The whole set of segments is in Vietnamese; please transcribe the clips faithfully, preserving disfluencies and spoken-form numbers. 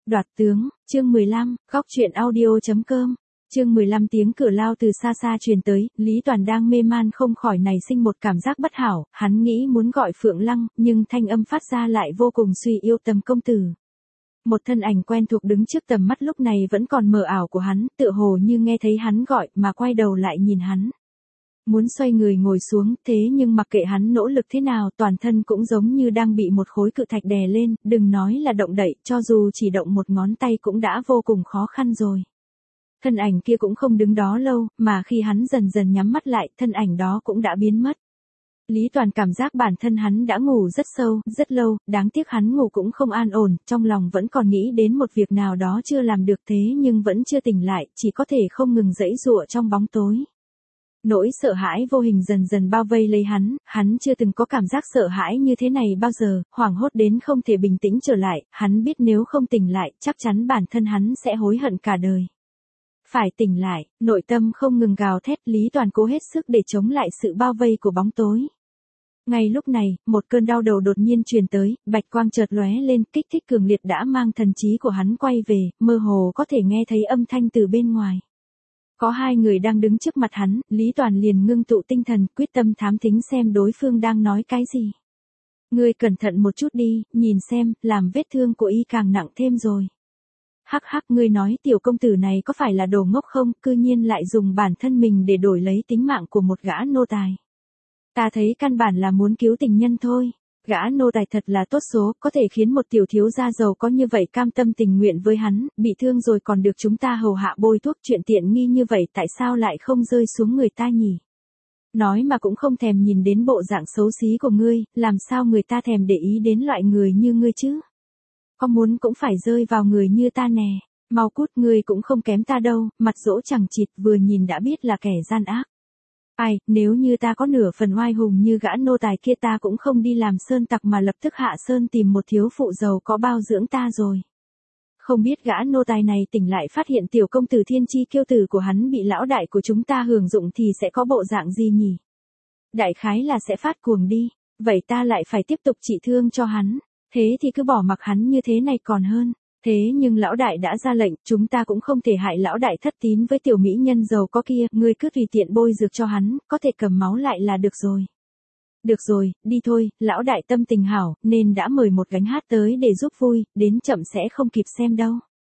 Đoạt tướng, chương mười lăm, góc truyện audio.com. Chương mười lăm tiếng cửa lao từ xa xa truyền tới, Lý Toàn đang mê man không khỏi nảy sinh một cảm giác bất hảo, hắn nghĩ muốn gọi Phượng Lăng, nhưng thanh âm phát ra lại vô cùng suy yếu. Tầm công tử. Một thân ảnh quen thuộc đứng trước tầm mắt lúc này vẫn còn mờ ảo của hắn, tựa hồ như nghe thấy hắn gọi mà quay đầu lại nhìn hắn. Muốn xoay người ngồi xuống, thế nhưng mặc kệ hắn nỗ lực thế nào, toàn thân cũng giống như đang bị một khối cự thạch đè lên, đừng nói là động đậy, cho dù chỉ động một ngón tay cũng đã vô cùng khó khăn rồi. Thân ảnh kia cũng không đứng đó lâu, mà khi hắn dần dần nhắm mắt lại, thân ảnh đó cũng đã biến mất. Lý Toàn cảm giác bản thân hắn đã ngủ rất sâu, rất lâu, đáng tiếc hắn ngủ cũng không an ổn, trong lòng vẫn còn nghĩ đến một việc nào đó chưa làm được thế nhưng vẫn chưa tỉnh lại, chỉ có thể không ngừng giãy giụa trong bóng tối. Nỗi sợ hãi vô hình dần dần bao vây lấy hắn, hắn chưa từng có cảm giác sợ hãi như thế này bao giờ, hoảng hốt đến không thể bình tĩnh trở lại, hắn biết nếu không tỉnh lại, chắc chắn bản thân hắn sẽ hối hận cả đời. Phải tỉnh lại, nội tâm không ngừng gào thét, Lý Toàn cố hết sức để chống lại sự bao vây của bóng tối. Ngay lúc này, một cơn đau đầu đột nhiên truyền tới, bạch quang chợt lóe lên, kích thích cường liệt đã mang thần trí của hắn quay về, mơ hồ có thể nghe thấy âm thanh từ bên ngoài. Có hai người đang đứng trước mặt hắn, Lý Toàn liền ngưng tụ tinh thần, quyết tâm thám thính xem đối phương đang nói cái gì. Ngươi cẩn thận một chút đi, nhìn xem, làm vết thương của y càng nặng thêm rồi. Hắc hắc, ngươi nói tiểu công tử này có phải là đồ ngốc không, cư nhiên lại dùng bản thân mình để đổi lấy tính mạng của một gã nô tài. Ta thấy căn bản là muốn cứu tình nhân thôi. Gã nô tài thật là tốt số, có thể khiến một tiểu thiếu gia giàu có như vậy cam tâm tình nguyện với hắn, bị thương rồi còn được chúng ta hầu hạ bôi thuốc, chuyện tiện nghi như vậy tại sao lại không rơi xuống người ta nhỉ? Nói mà cũng không thèm nhìn đến bộ dạng xấu xí của ngươi, làm sao người ta thèm để ý đến loại người như ngươi chứ? Có muốn cũng phải rơi vào người như ta nè, mau cút, ngươi cũng không kém ta đâu, mặt dỗ chẳng chịt, vừa nhìn đã biết là kẻ gian ác. Ai, nếu như ta có nửa phần oai hùng như gã nô tài kia ta cũng không đi làm sơn tặc mà lập tức hạ sơn tìm một thiếu phụ giàu có bao dưỡng ta rồi. Không biết gã nô tài này tỉnh lại phát hiện tiểu công tử thiên chi kiêu tử của hắn bị lão đại của chúng ta hưởng dụng thì sẽ có bộ dạng gì nhỉ? Đại khái là sẽ phát cuồng đi, vậy ta lại phải tiếp tục trị thương cho hắn, thế thì cứ bỏ mặc hắn như thế này còn hơn. Thế nhưng lão đại đã ra lệnh, chúng ta cũng không thể hại lão đại thất tín với tiểu mỹ nhân giàu có kia, ngươi cứ tùy tiện bôi dược cho hắn, có thể cầm máu lại là được rồi. Được rồi, đi thôi, lão đại tâm tình hảo, nên đã mời một gánh hát tới để giúp vui, đến chậm sẽ không kịp xem đâu.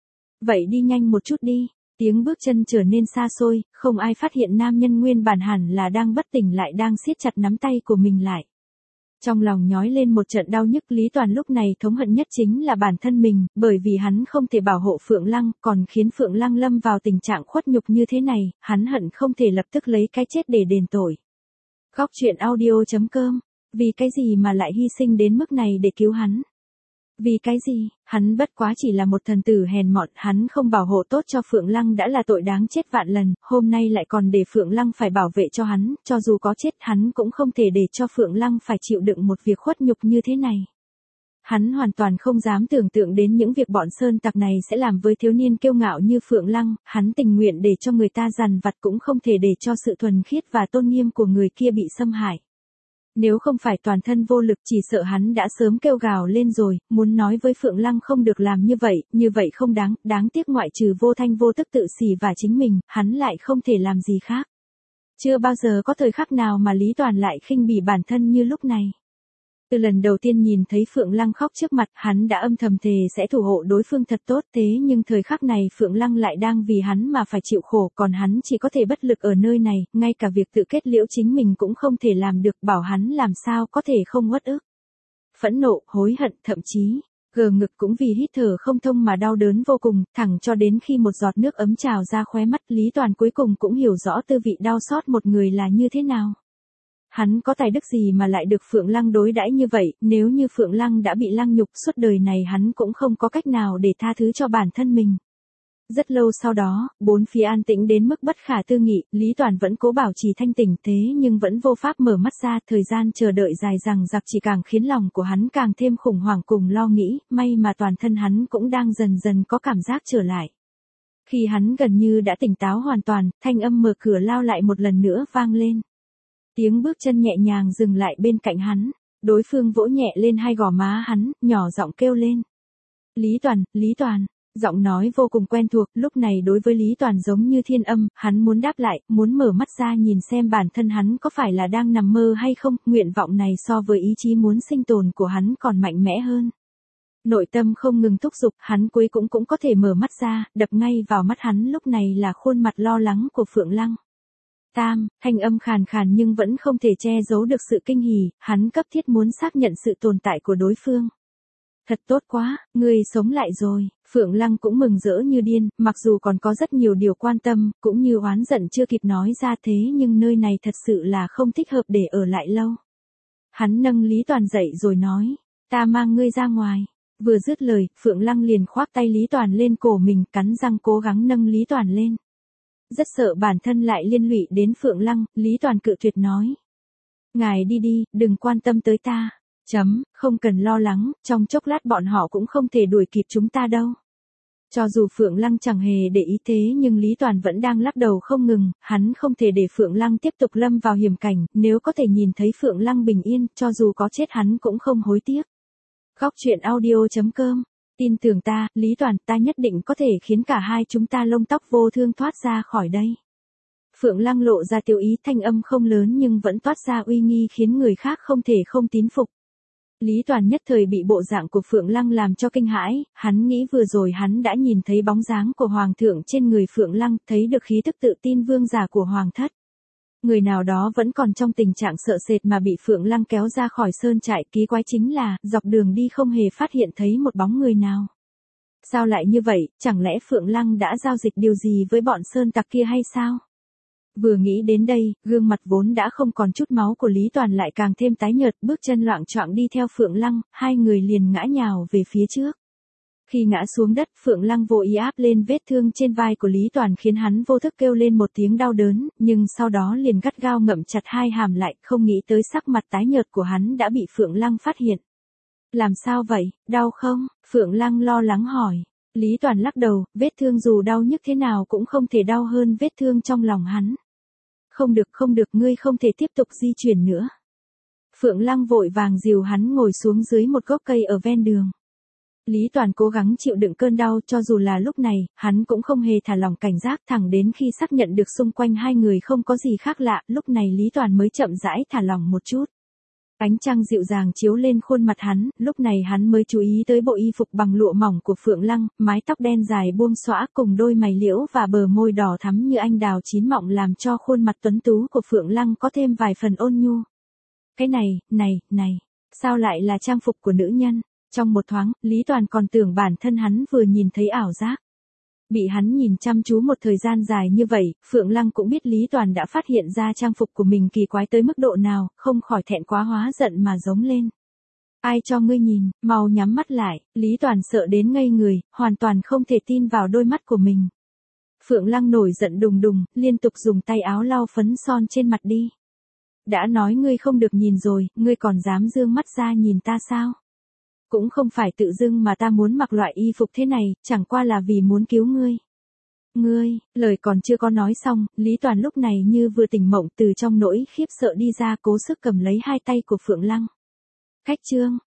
Vậy đi nhanh một chút đi, tiếng bước chân trở nên xa xôi, không ai phát hiện nam nhân nguyên bản hẳn là đang bất tỉnh lại đang siết chặt nắm tay của mình lại. Trong lòng nhói lên một trận đau nhức, Lý Toàn lúc này thống hận nhất chính là bản thân mình, bởi vì hắn không thể bảo hộ Phượng Lăng, còn khiến Phượng Lăng lâm vào tình trạng khuất nhục như thế này, hắn hận không thể lập tức lấy cái chết để đền tội. Góc truyện audio.com, vì cái gì mà lại hy sinh đến mức này để cứu hắn? Vì cái gì, hắn bất quá chỉ là một thần tử hèn mọn, hắn không bảo hộ tốt cho Phượng Lăng đã là tội đáng chết vạn lần, hôm nay lại còn để Phượng Lăng phải bảo vệ cho hắn, cho dù có chết hắn cũng không thể để cho Phượng Lăng phải chịu đựng một việc khuất nhục như thế này. Hắn hoàn toàn không dám tưởng tượng đến những việc bọn sơn tặc này sẽ làm với thiếu niên kiêu ngạo như Phượng Lăng, hắn tình nguyện để cho người ta dằn vặt cũng không thể để cho sự thuần khiết và tôn nghiêm của người kia bị xâm hại. Nếu không phải toàn thân vô lực chỉ sợ hắn đã sớm kêu gào lên rồi, muốn nói với Phượng Lăng không được làm như vậy, như vậy không đáng, đáng tiếc ngoại trừ vô thanh vô tức tự xỉ và chính mình, hắn lại không thể làm gì khác. Chưa bao giờ có thời khắc nào mà Lý Toàn lại khinh bỉ bản thân như lúc này. Từ lần đầu tiên nhìn thấy Phượng Lăng khóc trước mặt, hắn đã âm thầm thề sẽ thủ hộ đối phương thật tốt, thế nhưng thời khắc này Phượng Lăng lại đang vì hắn mà phải chịu khổ, còn hắn chỉ có thể bất lực ở nơi này, ngay cả việc tự kết liễu chính mình cũng không thể làm được, bảo hắn làm sao có thể không uất ức. Phẫn nộ, hối hận, thậm chí, gờ ngực cũng vì hít thở không thông mà đau đớn vô cùng, thẳng cho đến khi một giọt nước ấm trào ra khóe mắt, Lý Toàn cuối cùng cũng hiểu rõ tư vị đau xót một người là như thế nào. Hắn có tài đức gì mà lại được Phượng Lăng đối đãi như vậy, nếu như Phượng Lăng đã bị lăng nhục suốt đời này hắn cũng không có cách nào để tha thứ cho bản thân mình. Rất lâu sau đó, bốn phía an tĩnh đến mức bất khả tư nghị, Lý Toàn vẫn cố bảo trì thanh tỉnh thế nhưng vẫn vô pháp mở mắt ra, thời gian chờ đợi dài dằng dặc chỉ càng khiến lòng của hắn càng thêm khủng hoảng cùng lo nghĩ, may mà toàn thân hắn cũng đang dần dần có cảm giác trở lại. Khi hắn gần như đã tỉnh táo hoàn toàn, thanh âm mở cửa lao lại một lần nữa vang lên. Tiếng bước chân nhẹ nhàng dừng lại bên cạnh hắn, đối phương vỗ nhẹ lên hai gò má hắn, nhỏ giọng kêu lên. Lý Toàn, Lý Toàn, Giọng nói vô cùng quen thuộc, lúc này đối với Lý Toàn giống như thiên âm, hắn muốn đáp lại, muốn mở mắt ra nhìn xem bản thân hắn có phải là đang nằm mơ hay không, nguyện vọng này so với ý chí muốn sinh tồn của hắn còn mạnh mẽ hơn. Nội tâm không ngừng thúc giục, hắn cuối cũng cũng có thể mở mắt ra, đập ngay vào mắt hắn lúc này là khuôn mặt lo lắng của Phượng Lăng. Tam, thanh âm khàn khàn nhưng vẫn không thể che giấu được sự kinh hỉ, hắn cấp thiết muốn xác nhận sự tồn tại của đối phương. Thật tốt quá, ngươi sống lại rồi, Phượng Lăng cũng mừng rỡ như điên, mặc dù còn có rất nhiều điều quan tâm, cũng như oán giận chưa kịp nói ra thế nhưng nơi này thật sự là không thích hợp để ở lại lâu. Hắn nâng Lý Toàn dậy rồi nói, ta mang ngươi ra ngoài. Vừa dứt lời, Phượng Lăng liền khoác tay Lý Toàn lên cổ mình, cắn răng cố gắng nâng Lý Toàn lên. Rất sợ bản thân lại liên lụy đến Phượng Lăng, Lý Toàn cự tuyệt nói. Ngài đi đi, đừng quan tâm tới ta. Chấm, không cần lo lắng, trong chốc lát bọn họ cũng không thể đuổi kịp chúng ta đâu. Cho dù Phượng Lăng chẳng hề để ý thế nhưng Lý Toàn vẫn đang lắc đầu không ngừng, hắn không thể để Phượng Lăng tiếp tục lâm vào hiểm cảnh, nếu có thể nhìn thấy Phượng Lăng bình yên, cho dù có chết hắn cũng không hối tiếc. Góc truyện audio chấm com. Tin tưởng ta, Lý Toàn, ta nhất định có thể khiến cả hai chúng ta lông tóc vô thương thoát ra khỏi đây. Phượng Lăng lộ ra tiêu ý, thanh âm không lớn nhưng vẫn toát ra uy nghi khiến người khác không thể không tín phục. Lý Toàn nhất thời bị bộ dạng của Phượng Lăng làm cho kinh hãi, hắn nghĩ vừa rồi hắn đã nhìn thấy bóng dáng của Hoàng thượng trên người Phượng Lăng, thấy được khí tức tự tin vương giả của Hoàng thất. Người nào đó vẫn còn trong tình trạng sợ sệt mà bị Phượng Lăng kéo ra khỏi sơn trại, kỳ quái chính là, dọc đường đi không hề phát hiện thấy một bóng người nào. Sao lại như vậy, chẳng lẽ Phượng Lăng đã giao dịch điều gì với bọn sơn tặc kia hay sao? Vừa nghĩ đến đây, gương mặt vốn đã không còn chút máu của Lý Toàn lại càng thêm tái nhợt, bước chân loạng choạng đi theo Phượng Lăng, hai người liền ngã nhào về phía trước. Khi ngã xuống đất, Phượng Lăng vô ý áp lên vết thương trên vai của Lý Toàn khiến hắn vô thức kêu lên một tiếng đau đớn, nhưng sau đó liền gắt gao ngậm chặt hai hàm lại, không nghĩ tới sắc mặt tái nhợt của hắn đã bị Phượng Lăng phát hiện. Làm sao vậy, đau không? Phượng Lăng lo lắng hỏi. Lý Toàn lắc đầu, vết thương dù đau nhức thế nào cũng không thể đau hơn vết thương trong lòng hắn. Không được không được, ngươi không thể tiếp tục di chuyển nữa. Phượng Lăng vội vàng dìu hắn ngồi xuống dưới một gốc cây ở ven đường. Lý Toàn cố gắng chịu đựng cơn đau, cho dù là lúc này, hắn cũng không hề thả lỏng cảnh giác, thẳng đến khi xác nhận được xung quanh hai người không có gì khác lạ, lúc này Lý Toàn mới chậm rãi thả lỏng một chút. Ánh trăng dịu dàng chiếu lên khuôn mặt hắn, lúc này hắn mới chú ý tới bộ y phục bằng lụa mỏng của Phượng Lăng, mái tóc đen dài buông xõa cùng đôi mày liễu và bờ môi đỏ thắm như anh đào chín mọng làm cho khuôn mặt tuấn tú của Phượng Lăng có thêm vài phần ôn nhu. Cái này, này, này, sao lại là trang phục của nữ nhân? Trong một thoáng, Lý Toàn còn tưởng bản thân hắn vừa nhìn thấy ảo giác. Bị hắn nhìn chăm chú một thời gian dài như vậy, Phượng Lăng cũng biết Lý Toàn đã phát hiện ra trang phục của mình kỳ quái tới mức độ nào, không khỏi thẹn quá hóa giận mà giống lên. Ai cho ngươi nhìn, mau nhắm mắt lại, Lý Toàn sợ đến ngây người, hoàn toàn không thể tin vào đôi mắt của mình. Phượng Lăng nổi giận đùng đùng, liên tục dùng tay áo lau phấn son trên mặt đi. Đã nói ngươi không được nhìn rồi, ngươi còn dám dương mắt ra nhìn ta sao? Cũng không phải tự dưng mà ta muốn mặc loại y phục thế này, chẳng qua là vì muốn cứu ngươi. Ngươi, lời còn chưa có nói xong, Lý Toàn lúc này như vừa tỉnh mộng từ trong nỗi khiếp sợ đi ra cố sức cầm lấy hai tay của Phượng Lăng. Khách trương,